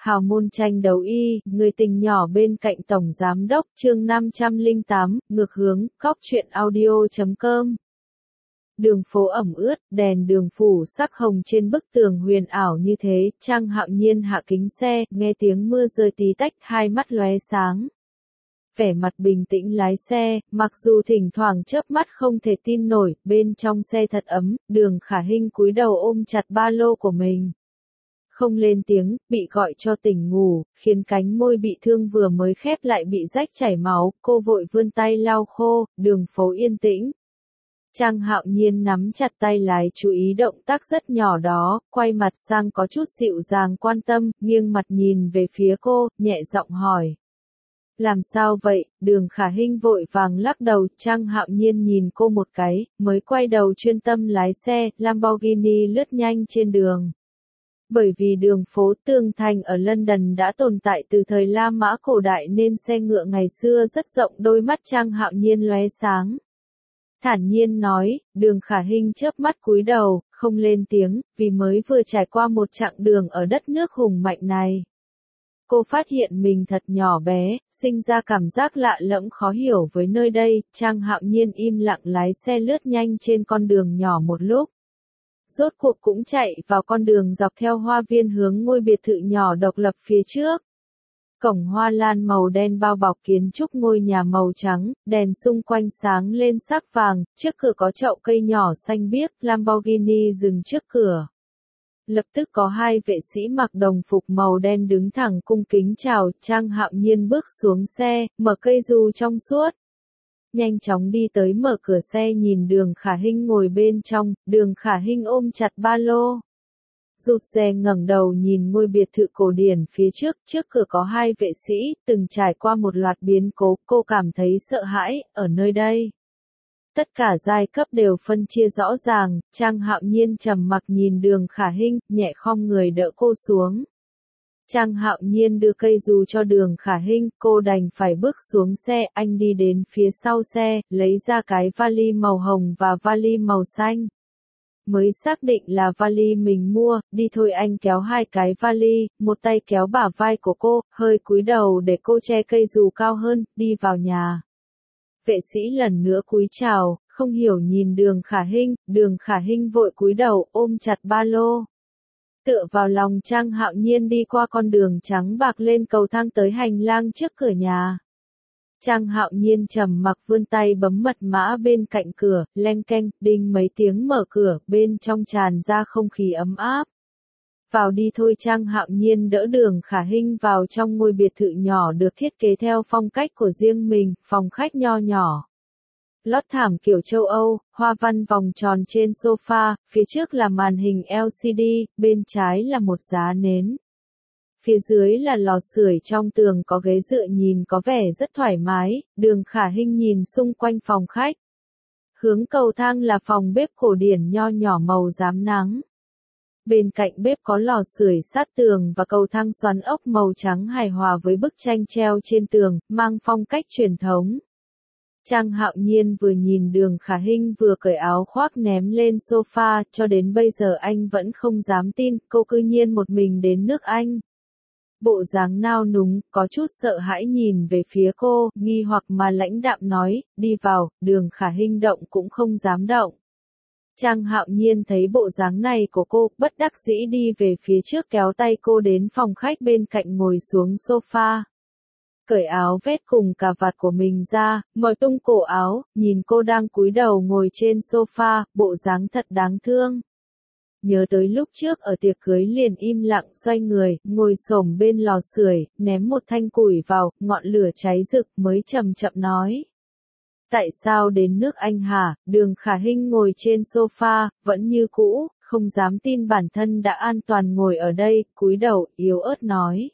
Hào môn tranh đấu y, người tình nhỏ bên cạnh tổng giám đốc, chương 508, ngược hướng, góc truyện audio.com. Đường phố ẩm ướt, đèn đường phủ sắc hồng trên bức tường huyền ảo như thế, Trang Hạo Nhiên hạ kính xe, nghe tiếng mưa rơi tí tách, hai mắt lóe sáng. Vẻ mặt bình tĩnh lái xe, mặc dù thỉnh thoảng chớp mắt không thể tin nổi, bên trong xe thật ấm, Đường Khả Hinh cúi đầu ôm chặt ba lô của mình. Không lên tiếng, bị gọi cho tỉnh ngủ, khiến cánh môi bị thương vừa mới khép lại bị rách chảy máu, cô vội vươn tay lau khô, đường phố yên tĩnh. Trang Hạo Nhiên nắm chặt tay lái chú ý động tác rất nhỏ đó, quay mặt sang có chút dịu dàng quan tâm, nghiêng mặt nhìn về phía cô, nhẹ giọng hỏi. Làm sao vậy? Đường Khả Hinh vội vàng lắc đầu, Trang Hạo Nhiên nhìn cô một cái, mới quay đầu chuyên tâm lái xe, Lamborghini lướt nhanh trên đường. Bởi vì đường phố tường thành ở London đã tồn tại từ thời La Mã cổ đại nên xe ngựa ngày xưa rất rộng, đôi mắt Trang Hạo Nhiên lóe sáng. Thản nhiên nói, Đường Khả Hinh chớp mắt cúi đầu, không lên tiếng, vì mới vừa trải qua một chặng đường ở đất nước hùng mạnh này. Cô phát hiện mình thật nhỏ bé, sinh ra cảm giác lạ lẫm khó hiểu với nơi đây, Trang Hạo Nhiên im lặng lái xe lướt nhanh trên con đường nhỏ một lúc. Rốt cuộc cũng chạy vào con đường dọc theo hoa viên hướng ngôi biệt thự nhỏ độc lập phía trước. Cổng hoa lan màu đen bao bọc kiến trúc ngôi nhà màu trắng, đèn xung quanh sáng lên sắc vàng, trước cửa có chậu cây nhỏ xanh biếc, Lamborghini dừng trước cửa. Lập tức có hai vệ sĩ mặc đồng phục màu đen đứng thẳng cung kính chào, Trang Hạo Nhiên bước xuống xe, mở cây dù trong suốt. Nhanh chóng đi tới mở cửa xe nhìn Đường Khả Hinh ngồi bên trong, Đường Khả Hinh ôm chặt ba lô. Rụt rè ngẩng đầu nhìn ngôi biệt thự cổ điển phía trước cửa có hai vệ sĩ, từng trải qua một loạt biến cố, cô cảm thấy sợ hãi, ở nơi đây. Tất cả giai cấp đều phân chia rõ ràng, Trang Hạo Nhiên trầm mặc nhìn Đường Khả Hinh, nhẹ khom người đỡ cô xuống. Trang Hạo Nhiên đưa cây dù cho Đường Khả Hinh, cô đành phải bước xuống xe, anh đi đến phía sau xe, lấy ra cái vali màu hồng và vali màu xanh. Mới xác định là vali mình mua, đi thôi, anh kéo hai cái vali, một tay kéo bả vai của cô, hơi cúi đầu để cô che cây dù cao hơn, đi vào nhà. Vệ sĩ lần nữa cúi chào, không hiểu nhìn Đường Khả Hinh vội cúi đầu ôm chặt ba lô. Tựa vào lòng Trang Hạo Nhiên đi qua con đường trắng bạc lên cầu thang tới hành lang trước cửa nhà. Trang Hạo Nhiên trầm mặc vươn tay bấm mật mã bên cạnh cửa, leng keng, đinh mấy tiếng mở cửa, bên trong tràn ra không khí ấm áp. Vào đi thôi, Trang Hạo Nhiên đỡ Đường Khả Hinh vào trong ngôi biệt thự nhỏ được thiết kế theo phong cách của riêng mình, phòng khách nho nhỏ. Lót thảm kiểu châu Âu, hoa văn vòng tròn trên sofa, phía trước là màn hình LCD, bên trái là một giá nến. Phía dưới là lò sưởi, trong tường có ghế dựa nhìn có vẻ rất thoải mái, Đường Khả Hinh nhìn xung quanh phòng khách. Hướng cầu thang là phòng bếp cổ điển nho nhỏ màu rám nắng. Bên cạnh bếp có lò sưởi sát tường và cầu thang xoắn ốc màu trắng hài hòa với bức tranh treo trên tường, mang phong cách truyền thống. Trang Hạo Nhiên vừa nhìn Đường Khả Hinh vừa cởi áo khoác ném lên sofa, cho đến bây giờ anh vẫn không dám tin, cô cư nhiên một mình đến nước Anh. Bộ dáng nao núng, có chút sợ hãi nhìn về phía cô, nghi hoặc mà lãnh đạm nói, đi vào, Đường Khả Hinh động cũng không dám động. Trang Hạo Nhiên thấy bộ dáng này của cô, bất đắc dĩ đi về phía trước kéo tay cô đến phòng khách bên cạnh ngồi xuống sofa. Cởi áo vest cùng cà vạt của mình ra, mở tung cổ áo, nhìn cô đang cúi đầu ngồi trên sofa, bộ dáng thật đáng thương. Nhớ tới lúc trước ở tiệc cưới liền im lặng xoay người, ngồi xổm bên lò sưởi, ném một thanh củi vào, ngọn lửa cháy rực mới chậm chậm nói. Tại sao đến nước Anh hả? Đường Khả Hinh ngồi trên sofa, vẫn như cũ, không dám tin bản thân đã an toàn ngồi ở đây, cúi đầu, yếu ớt nói.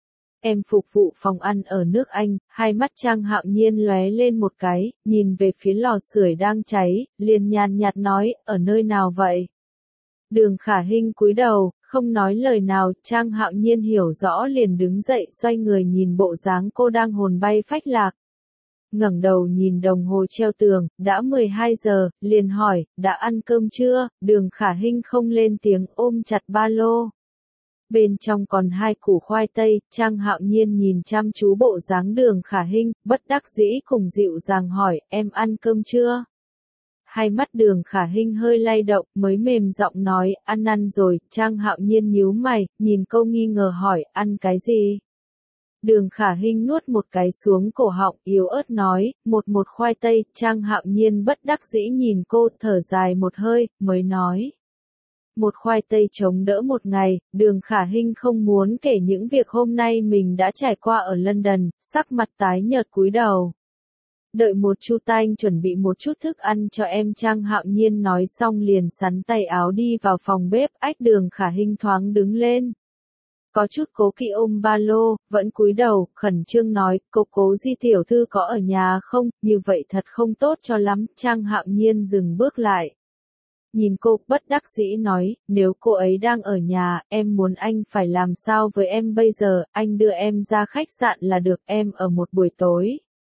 Em phục vụ phòng ăn ở nước Anh, hai mắt Trang Hạo Nhiên lóe lên một cái, nhìn về phía lò sưởi đang cháy, liền nhàn nhạt nói, ở nơi nào vậy? Đường Khả Hinh cúi đầu, không nói lời nào, Trang Hạo Nhiên hiểu rõ liền đứng dậy xoay người nhìn bộ dáng cô đang hồn bay phách lạc. Ngẩng đầu nhìn đồng hồ treo tường, đã 12 giờ, liền hỏi, đã ăn cơm chưa? Đường Khả Hinh không lên tiếng ôm chặt ba lô. Bên trong còn 2 củ khoai tây, Trang Hạo Nhiên nhìn chăm chú bộ dáng Đường Khả Hinh, bất đắc dĩ cùng dịu dàng hỏi, em ăn cơm chưa? Hai mắt Đường Khả Hinh hơi lay động, mới mềm giọng nói, ăn rồi. Trang Hạo Nhiên nhíu mày, nhìn cô nghi ngờ hỏi, ăn cái gì? Đường Khả Hinh nuốt một cái xuống cổ họng, yếu ớt nói, một khoai tây. Trang Hạo Nhiên bất đắc dĩ nhìn cô, thở dài một hơi, mới nói. Một khoai tây chống đỡ một ngày. Đường Khả Hinh không muốn kể những việc hôm nay mình đã trải qua ở London, sắc mặt tái nhợt cúi đầu. Đợi một chút, anh chuẩn bị một chút thức ăn cho em. Trang Hạo Nhiên nói xong liền sắn tay áo đi vào phòng bếp. Đường Khả Hinh thoáng đứng lên. Có chút cố kỵ ôm ba lô, vẫn cúi đầu, khẩn trương nói, Cố Di tiểu thư có ở nhà không, như vậy thật không tốt cho lắm. Trang Hạo Nhiên dừng bước lại. Nhìn cô, bất đắc dĩ nói, nếu cô ấy đang ở nhà, em muốn anh phải làm sao với em bây giờ, anh đưa em ra khách sạn là được, em ở một buổi tối.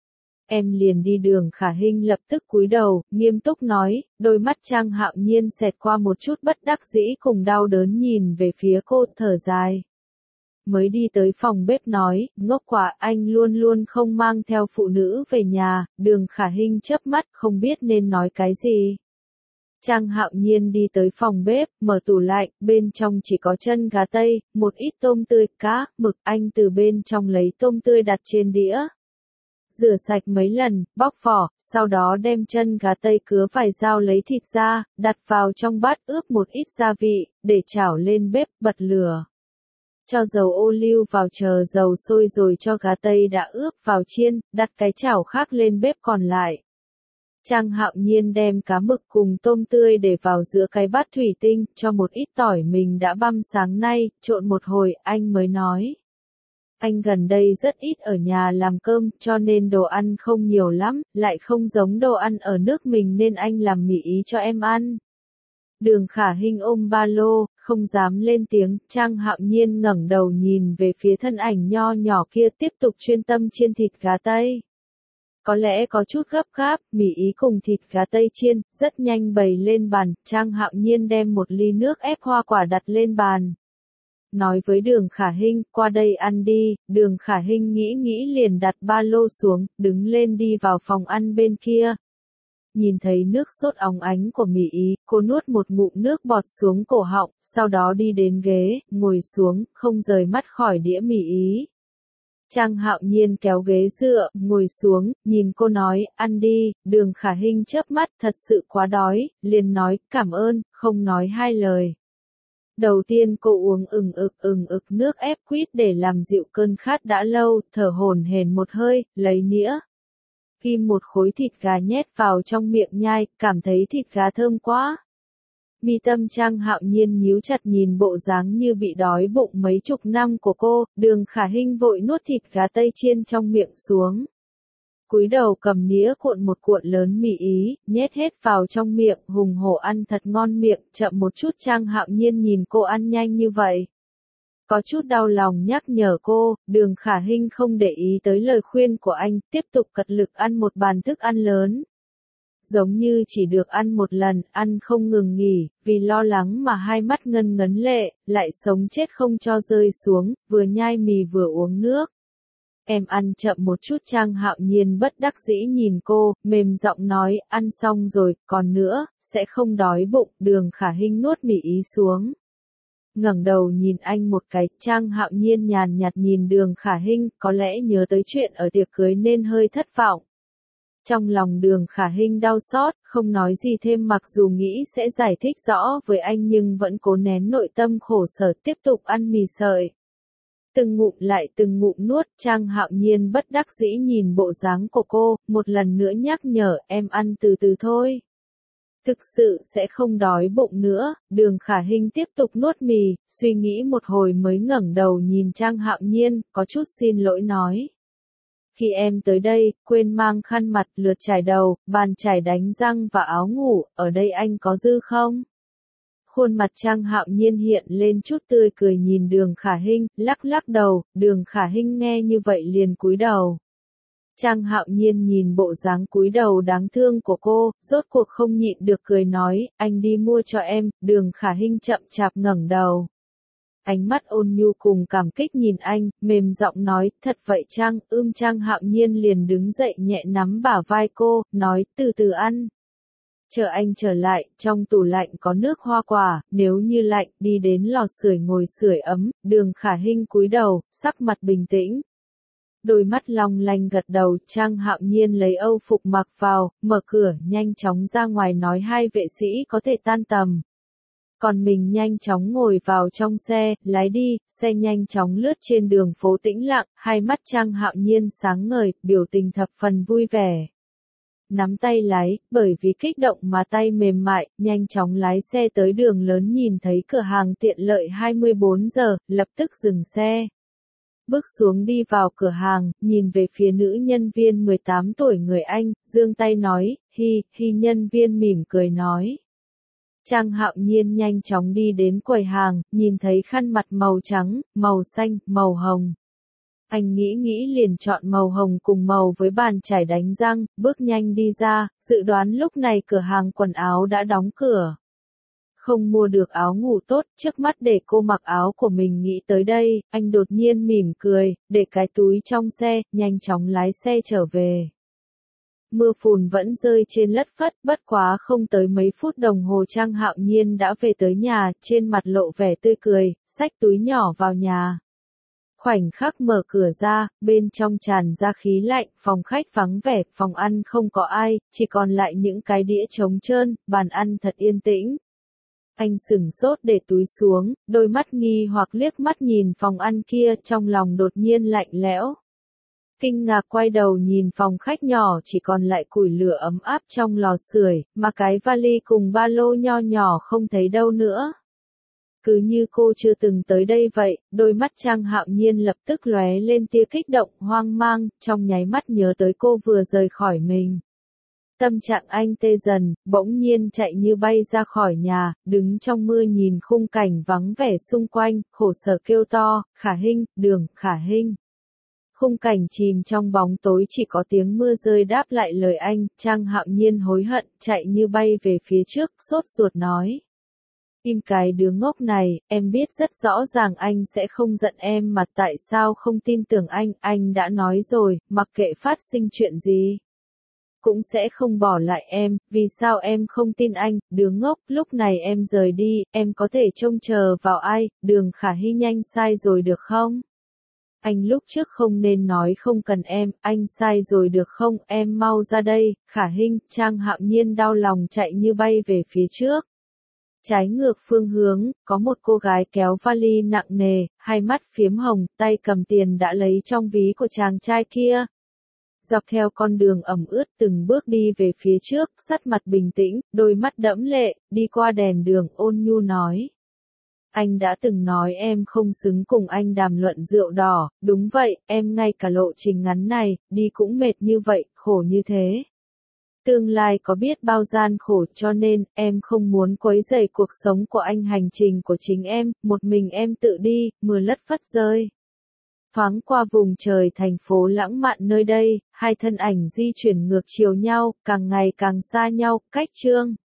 Em liền đi. Đường Khả Hinh lập tức cúi đầu, nghiêm túc nói, đôi mắt Trang Hạo Nhiên xẹt qua một chút bất đắc dĩ cùng đau đớn nhìn về phía cô, thở dài. Mới đi tới phòng bếp nói, ngốc quá, anh luôn luôn không mang theo phụ nữ về nhà. Đường Khả Hinh chớp mắt, không biết nên nói cái gì. Trang Hạo Nhiên đi tới phòng bếp, mở tủ lạnh, bên trong chỉ có chân gà tây, một ít tôm tươi, cá, mực. Anh từ bên trong lấy tôm tươi đặt trên đĩa. Rửa sạch mấy lần, bóc vỏ, sau đó đem chân gà tây cứa vài dao lấy thịt ra, đặt vào trong bát ướp một ít gia vị, để chảo lên bếp, bật lửa. Cho dầu ô liu vào, chờ dầu sôi rồi cho gà tây đã ướp vào chiên, đặt cái chảo khác lên bếp còn lại. Trang Hạo Nhiên đem cá mực cùng tôm tươi để vào giữa cái bát thủy tinh, cho một ít tỏi mình đã băm sáng nay, trộn một hồi, anh mới nói. Anh gần đây rất ít ở nhà làm cơm, cho nên đồ ăn không nhiều lắm, lại không giống đồ ăn ở nước mình nên anh làm mì Ý cho em ăn. Đường Khả Hinh ôm ba lô, không dám lên tiếng. Trang Hạo Nhiên ngẩng đầu nhìn về phía thân ảnh nho nhỏ kia, tiếp tục chuyên tâm chiên thịt gà tây. Có lẽ có chút gấp gáp, mì Ý cùng thịt gà tây chiên, rất nhanh bày lên bàn. Trang Hạo Nhiên đem một ly nước ép hoa quả đặt lên bàn. Nói với Đường Khả Hinh, qua đây ăn đi. Đường Khả Hinh nghĩ liền đặt ba lô xuống, đứng lên đi vào phòng ăn bên kia. Nhìn thấy nước sốt óng ánh của mì Ý, cô nuốt một ngụm nước bọt xuống cổ họng, sau đó đi đến ghế, ngồi xuống, không rời mắt khỏi đĩa mì Ý. Trang Hạo Nhiên kéo ghế dựa, ngồi xuống, nhìn cô nói, ăn đi. Đường Khả Hinh chớp mắt, thật sự quá đói, liền nói, cảm ơn, không nói hai lời. Đầu tiên cô uống ừng ực nước ép quýt để làm dịu cơn khát đã lâu, thở hổn hển một hơi, lấy nĩa. Kim một khối thịt gà nhét vào trong miệng nhai, cảm thấy thịt gà thơm quá. Mi tâm Trang Hạo Nhiên nhíu chặt nhìn bộ dáng như bị đói bụng mấy chục năm của cô. Đường Khả Hinh vội nuốt thịt gà tây chiên trong miệng xuống. Cúi đầu cầm nĩa cuộn một cuộn lớn mì Ý, nhét hết vào trong miệng, hùng hổ ăn thật ngon miệng. Chậm một chút. Trang Hạo Nhiên nhìn cô ăn nhanh như vậy, có chút đau lòng nhắc nhở cô. Đường Khả Hinh không để ý tới lời khuyên của anh, tiếp tục cật lực ăn một bàn thức ăn lớn. Giống như chỉ được ăn một lần, ăn không ngừng nghỉ, vì lo lắng mà hai mắt ngân ngấn lệ, lại sống chết không cho rơi xuống, vừa nhai mì vừa uống nước. Em ăn chậm một chút. Trang Hạo Nhiên bất đắc dĩ nhìn cô, mềm giọng nói, ăn xong rồi, còn nữa, sẽ không đói bụng. Đường Khả Hinh nuốt mì Ý xuống. Ngẩng đầu nhìn anh một cái. Trang Hạo Nhiên nhàn nhạt nhìn Đường Khả Hinh, có lẽ nhớ tới chuyện ở tiệc cưới nên hơi thất vọng. Trong lòng Đường Khả Hinh đau xót, không nói gì thêm, mặc dù nghĩ sẽ giải thích rõ với anh nhưng vẫn cố nén nội tâm khổ sở, tiếp tục ăn mì sợi. Từng ngụm lại từng ngụm nuốt. Trang Hạo Nhiên bất đắc dĩ nhìn bộ dáng của cô, một lần nữa nhắc nhở, em ăn từ từ thôi. Thực sự sẽ không đói bụng nữa. Đường Khả Hinh tiếp tục nuốt mì, suy nghĩ một hồi mới ngẩng đầu nhìn Trang Hạo Nhiên, có chút xin lỗi nói. Khi em tới đây, quên mang khăn mặt, lượt chải đầu, bàn chải đánh răng và áo ngủ, ở đây anh có dư không? Khuôn mặt Trang Hạo Nhiên hiện lên chút tươi cười nhìn Đường Khả Hinh, lắc đầu. Đường Khả Hinh nghe như vậy liền cúi đầu. Trang Hạo Nhiên nhìn bộ dáng cúi đầu đáng thương của cô, rốt cuộc không nhịn được cười nói, anh đi mua cho em. Đường Khả Hinh chậm chạp ngẩng đầu. Ánh mắt ôn nhu cùng cảm kích nhìn anh, mềm giọng nói, thật vậy chăng? Trang Hạo Nhiên liền đứng dậy nhẹ nắm bả vai cô, nói, từ từ ăn. Chờ anh trở lại, trong tủ lạnh có nước hoa quả, nếu như lạnh, đi đến lò sưởi ngồi sưởi ấm, Đường Khả Hinh cúi đầu, sắc mặt bình tĩnh. Đôi mắt long lanh gật đầu, Trang Hạo Nhiên lấy âu phục mặc vào, mở cửa, nhanh chóng ra ngoài nói hai vệ sĩ có thể tan tầm. Còn mình nhanh chóng ngồi vào trong xe, lái đi, xe nhanh chóng lướt trên đường phố tĩnh lặng, hai mắt Trang Hạo Nhiên sáng ngời, biểu tình thập phần vui vẻ. Nắm tay lái, bởi vì kích động mà tay mềm mại, nhanh chóng lái xe tới đường lớn nhìn thấy cửa hàng tiện lợi 24 giờ, lập tức dừng xe. Bước xuống đi vào cửa hàng, nhìn về phía nữ nhân viên 18 tuổi người Anh, giương tay nói, hi, nhân viên mỉm cười nói. Trang Hạo Nhiên nhanh chóng đi đến quầy hàng, nhìn thấy khăn mặt màu trắng, màu xanh, màu hồng. Anh nghĩ liền chọn màu hồng cùng màu với bàn chải đánh răng, bước nhanh đi ra, dự đoán lúc này cửa hàng quần áo đã đóng cửa. Không mua được áo ngủ tốt, trước mắt để cô mặc áo của mình nghĩ tới đây, anh đột nhiên mỉm cười, để cái túi trong xe, nhanh chóng lái xe trở về. Mưa phùn vẫn rơi trên lất phất, bất quá không tới mấy phút đồng hồ Trang Hạo Nhiên đã về tới nhà, trên mặt lộ vẻ tươi cười, xách túi nhỏ vào nhà. Khoảnh khắc mở cửa ra, bên trong tràn ra khí lạnh, phòng khách vắng vẻ, phòng ăn không có ai, chỉ còn lại những cái đĩa trống trơn, bàn ăn thật yên tĩnh. Anh sửng sốt để túi xuống, đôi mắt nghi hoặc liếc mắt nhìn phòng ăn kia, trong lòng đột nhiên lạnh lẽo. Kinh ngạc quay đầu nhìn phòng khách nhỏ chỉ còn lại củi lửa ấm áp trong lò sưởi, mà cái vali cùng ba lô nho nhỏ không thấy đâu nữa. Cứ như cô chưa từng tới đây vậy, đôi mắt Trang Hạo Nhiên lập tức lóe lên tia kích động, hoang mang, trong nháy mắt nhớ tới cô vừa rời khỏi mình. Tâm trạng anh tê dần, bỗng nhiên chạy như bay ra khỏi nhà, đứng trong mưa nhìn khung cảnh vắng vẻ xung quanh, khổ sở kêu to, Khả Hinh, Đường, Khả Hinh. Khung cảnh chìm trong bóng tối chỉ có tiếng mưa rơi đáp lại lời anh, Trang Hạo Nhiên hối hận, chạy như bay về phía trước, sốt ruột nói. Im cái đứa ngốc này, em biết rất rõ ràng anh sẽ không giận em mà tại sao không tin tưởng anh đã nói rồi, mặc kệ phát sinh chuyện gì. Cũng sẽ không bỏ lại em, vì sao em không tin anh, đứa ngốc, lúc này em rời đi, em có thể trông chờ vào ai, Đường Khả Hinh nhanh sai rồi được không? Anh lúc trước không nên nói không cần em, anh sai rồi được không, em mau ra đây, Khả Hinh, Trang Hạo Nhiên đau lòng chạy như bay về phía trước. Trái ngược phương hướng, có một cô gái kéo vali nặng nề, hai mắt phiếm hồng, tay cầm tiền đã lấy trong ví của chàng trai kia. Dọc theo con đường ẩm ướt từng bước đi về phía trước, sắc mặt bình tĩnh, đôi mắt đẫm lệ, đi qua đèn đường ôn nhu nói. Anh đã từng nói em không xứng cùng anh đàm luận rượu đỏ, đúng vậy, em ngay cả lộ trình ngắn này, đi cũng mệt như vậy, khổ như thế. Tương lai có biết bao gian khổ cho nên, em không muốn quấy rầy cuộc sống của anh hành trình của chính em, một mình em tự đi, mưa lất phất rơi. Thoáng qua vùng trời thành phố lãng mạn nơi đây, hai thân ảnh di chuyển ngược chiều nhau, càng ngày càng xa nhau, cách chương.